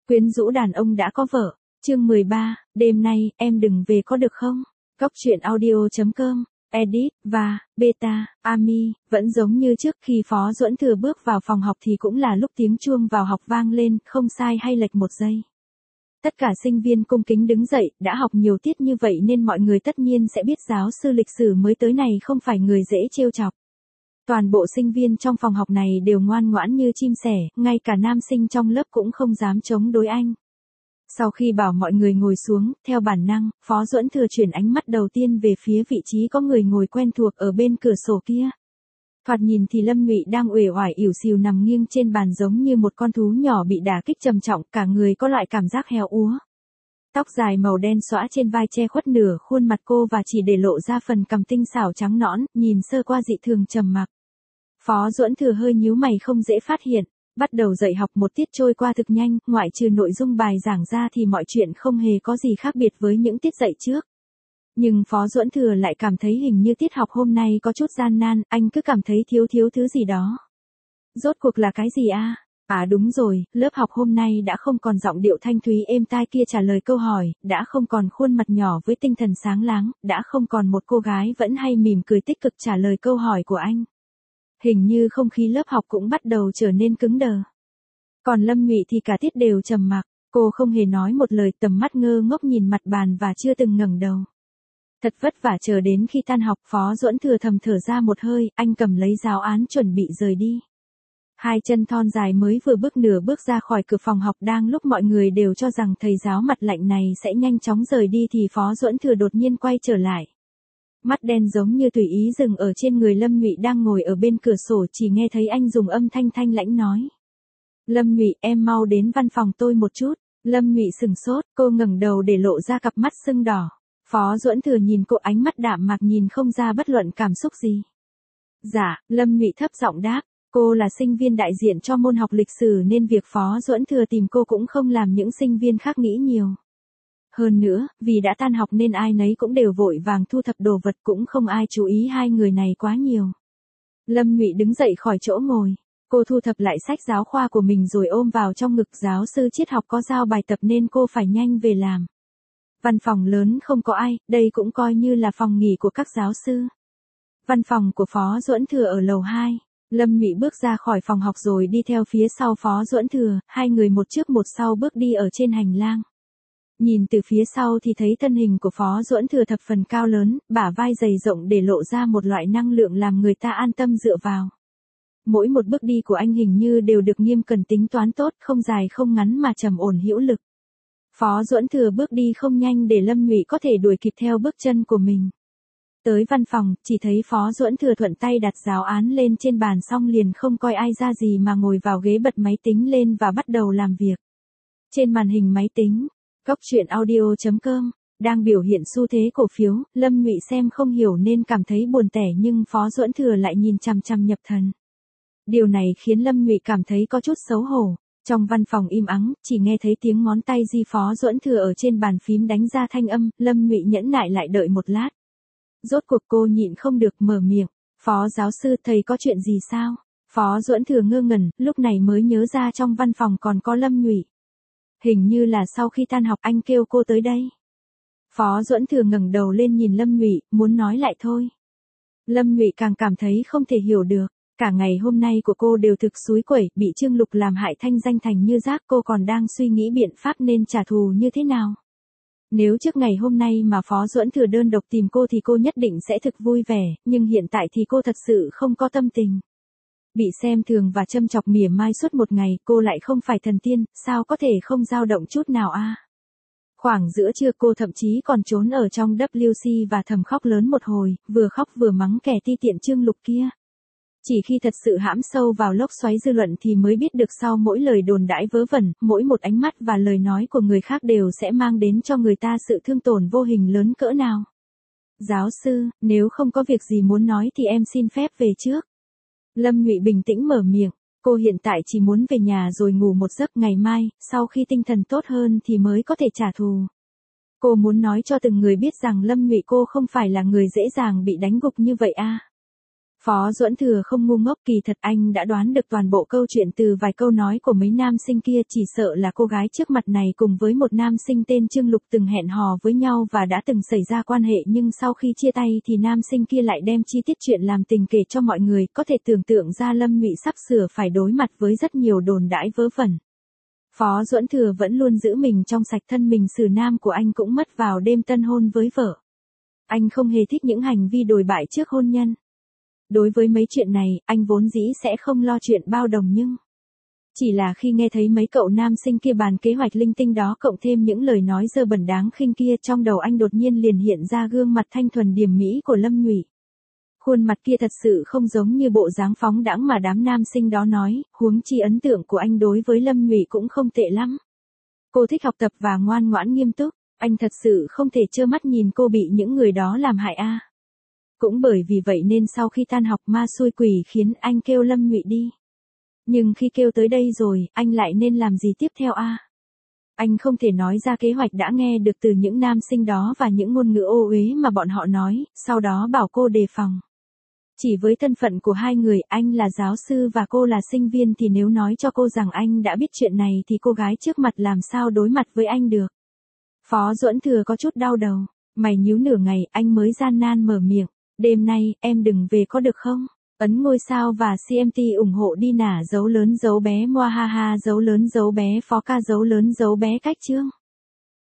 Quyến rũ đàn ông đã có vợ. Chương 13, đêm nay, em đừng về có được không? Góc truyện audio.com, edit, và, beta, Ami, vẫn giống như trước khi Phó Duẫn Thừa bước vào phòng học thì cũng là lúc tiếng chuông vào học vang lên, không sai hay lệch một giây. Tất cả sinh viên cung kính đứng dậy, đã học nhiều tiết như vậy nên mọi người tất nhiên sẽ biết giáo sư lịch sử mới tới này không phải người dễ trêu chọc. Toàn bộ sinh viên trong phòng học này đều ngoan ngoãn như chim sẻ, ngay cả nam sinh trong lớp cũng không dám chống đối anh. Sau khi bảo mọi người ngồi xuống, theo bản năng, Phó Duẫn Thừa chuyển ánh mắt đầu tiên về phía vị trí có người ngồi quen thuộc ở bên cửa sổ kia. Thoạt nhìn thì Lâm Nhụy đang uể oải ỉu xìu nằm nghiêng trên bàn giống như một con thú nhỏ bị đả kích trầm trọng, cả người có loại cảm giác héo úa. Tóc dài màu đen xõa trên vai che khuất nửa khuôn mặt cô và chỉ để lộ ra phần cằm tinh xảo trắng nõn, nhìn sơ qua dị thường trầm mặc. Phó Duẫn Thừa hơi nhíu mày không dễ phát hiện. Bắt đầu dạy học một tiết trôi qua thực nhanh, ngoại trừ nội dung bài giảng ra thì mọi chuyện không hề có gì khác biệt với những tiết dạy trước. Nhưng Phó Duẫn Thừa lại cảm thấy hình như tiết học hôm nay có chút gian nan, anh cứ cảm thấy thiếu thứ gì đó. Rốt cuộc là cái gì a? À đúng rồi, lớp học hôm nay đã không còn giọng điệu thanh thúy êm tai kia trả lời câu hỏi, đã không còn khuôn mặt nhỏ với tinh thần sáng láng, đã không còn một cô gái vẫn hay mỉm cười tích cực trả lời câu hỏi của anh. Hình như không khí lớp học cũng bắt đầu trở nên cứng đờ. Còn Lâm Nhụy thì cả tiết đều trầm mặc, cô không hề nói một lời, tầm mắt ngơ ngốc nhìn mặt bàn và chưa từng ngẩng đầu. Thật vất vả chờ đến khi tan học, Phó Duẫn Thừa thầm thở ra một hơi, anh cầm lấy giáo án chuẩn bị rời đi. Hai chân thon dài mới vừa bước nửa bước ra khỏi cửa phòng học, đang lúc mọi người đều cho rằng thầy giáo mặt lạnh này sẽ nhanh chóng rời đi thì Phó Duẫn Thừa đột nhiên quay trở lại. Mắt đen giống như tùy ý dừng ở trên người Lâm Nhụy đang ngồi ở bên cửa sổ, chỉ nghe thấy anh dùng âm thanh thanh lãnh nói. Lâm Nhụy, em mau đến văn phòng tôi một chút. Lâm Nhụy sừng sốt, cô ngẩng đầu để lộ ra cặp mắt sưng đỏ. Phó Duẫn Thừa nhìn cô ánh mắt đạm mạc nhìn không ra bất luận cảm xúc gì. Dạ, Lâm Nhụy thấp giọng đáp, cô là sinh viên đại diện cho môn học lịch sử nên việc Phó Duẫn Thừa tìm cô cũng không làm những sinh viên khác nghĩ nhiều. Hơn nữa, vì đã tan học nên ai nấy cũng đều vội vàng thu thập đồ vật, cũng không ai chú ý hai người này quá nhiều. Lâm Nhụy đứng dậy khỏi chỗ ngồi. Cô thu thập lại sách giáo khoa của mình rồi ôm vào trong ngực, giáo sư triết học có giao bài tập nên cô phải nhanh về làm. Văn phòng lớn không có ai, đây cũng coi như là phòng nghỉ của các giáo sư. Văn phòng của Phó Duẫn Thừa ở lầu 2. Lâm Nhụy bước ra khỏi phòng học rồi đi theo phía sau Phó Duẫn Thừa, hai người một trước một sau bước đi ở trên hành lang. Nhìn từ phía sau thì thấy thân hình của Phó Duẫn Thừa thập phần cao lớn, bả vai dày rộng để lộ ra một loại năng lượng làm người ta an tâm dựa vào. Mỗi một bước đi của anh hình như đều được nghiêm cẩn tính toán tốt, không dài không ngắn mà trầm ổn hữu lực. Phó Duẫn Thừa bước đi không nhanh để Lâm Nhụy có thể đuổi kịp theo bước chân của mình. Tới văn phòng, chỉ thấy Phó Duẫn Thừa thuận tay đặt giáo án lên trên bàn xong liền không coi ai ra gì mà ngồi vào ghế bật máy tính lên và bắt đầu làm việc. Trên màn hình máy tính, góc truyện audio.com, đang biểu hiện xu thế cổ phiếu, Lâm Nhụy xem không hiểu nên cảm thấy buồn tẻ nhưng Phó Duẫn Thừa lại nhìn chằm chằm nhập thần. Điều này khiến Lâm Nhụy cảm thấy có chút xấu hổ. Trong văn phòng im ắng, chỉ nghe thấy tiếng ngón tay di Phó Duẫn Thừa ở trên bàn phím đánh ra thanh âm, Lâm Nhụy nhẫn nại lại đợi một lát. Rốt cuộc cô nhịn không được mở miệng, Phó giáo sư, thầy có chuyện gì sao? Phó Duẫn Thừa ngơ ngẩn, lúc này mới nhớ ra trong văn phòng còn có Lâm Nhụy. Hình như là sau khi tan học anh kêu cô tới đây. Phó Duẫn Thừa ngẩng đầu lên nhìn Lâm Nhụy, muốn nói lại thôi. Lâm Nhụy càng cảm thấy không thể hiểu được. Cả ngày hôm nay của cô đều thực xúi quẩy, bị Trương Lục làm hại thanh danh thành như rác, cô còn đang suy nghĩ biện pháp nên trả thù như thế nào. Nếu trước ngày hôm nay mà Phó Duẫn Thừa đơn độc tìm cô thì cô nhất định sẽ thực vui vẻ, nhưng hiện tại thì cô thật sự không có tâm tình. Bị xem thường và châm chọc mỉa mai suốt một ngày, cô lại không phải thần tiên, sao có thể không dao động chút nào a? Khoảng giữa trưa cô thậm chí còn trốn ở trong WC và thầm khóc lớn một hồi, vừa khóc vừa mắng kẻ ti tiện Trương Lục kia. Chỉ khi thật sự hãm sâu vào lốc xoáy dư luận thì mới biết được sau mỗi lời đồn đãi vớ vẩn, mỗi một ánh mắt và lời nói của người khác đều sẽ mang đến cho người ta sự thương tổn vô hình lớn cỡ nào. Giáo sư, nếu không có việc gì muốn nói thì em xin phép về trước. Lâm Nhụy bình tĩnh mở miệng, cô hiện tại chỉ muốn về nhà rồi ngủ một giấc, ngày mai, sau khi tinh thần tốt hơn thì mới có thể trả thù. Cô muốn nói cho từng người biết rằng Lâm Nhụy cô không phải là người dễ dàng bị đánh gục như vậy a. Phó Duẫn Thừa không ngu ngốc, kỳ thật anh đã đoán được toàn bộ câu chuyện từ vài câu nói của mấy nam sinh kia, chỉ sợ là cô gái trước mặt này cùng với một nam sinh tên Trương Lục từng hẹn hò với nhau và đã từng xảy ra quan hệ, nhưng sau khi chia tay thì nam sinh kia lại đem chi tiết chuyện làm tình kể cho mọi người, có thể tưởng tượng ra Lâm Nhụy sắp sửa phải đối mặt với rất nhiều đồn đãi vớ vẩn. Phó Duẫn Thừa vẫn luôn giữ mình trong sạch, thân mình xử nam của anh cũng mất vào đêm tân hôn với vợ. Anh không hề thích những hành vi đồi bại trước hôn nhân. Đối với mấy chuyện này, anh vốn dĩ sẽ không lo chuyện bao đồng, nhưng chỉ là khi nghe thấy mấy cậu nam sinh kia bàn kế hoạch linh tinh đó cộng thêm những lời nói dơ bẩn đáng khinh kia, trong đầu anh đột nhiên liền hiện ra gương mặt thanh thuần điềm mỹ của Lâm Nhụy. Khuôn mặt kia thật sự không giống như bộ dáng phóng đãng mà đám nam sinh đó nói, huống chi ấn tượng của anh đối với Lâm Nhụy cũng không tệ lắm. Cô thích học tập và ngoan ngoãn nghiêm túc, anh thật sự không thể trơ mắt nhìn cô bị những người đó làm hại a. Cũng bởi vì vậy nên sau khi tan học ma xui quỷ khiến anh kêu Lâm Nhụy đi. Nhưng khi kêu tới đây rồi, anh lại nên làm gì tiếp theo a? Anh không thể nói ra kế hoạch đã nghe được từ những nam sinh đó và những ngôn ngữ ô uế mà bọn họ nói, sau đó bảo cô đề phòng. Chỉ với thân phận của hai người, anh là giáo sư và cô là sinh viên, thì nếu nói cho cô rằng anh đã biết chuyện này thì cô gái trước mặt làm sao đối mặt với anh được. Phó Duẫn Thừa có chút đau đầu, mày nhíu nửa ngày, anh mới gian nan mở miệng. Đêm nay, em đừng về có được không? Ấn ngôi sao và CMT ủng hộ đi nả dấu lớn dấu bé moa ha ha dấu lớn dấu bé phó ca dấu lớn dấu bé cách chương.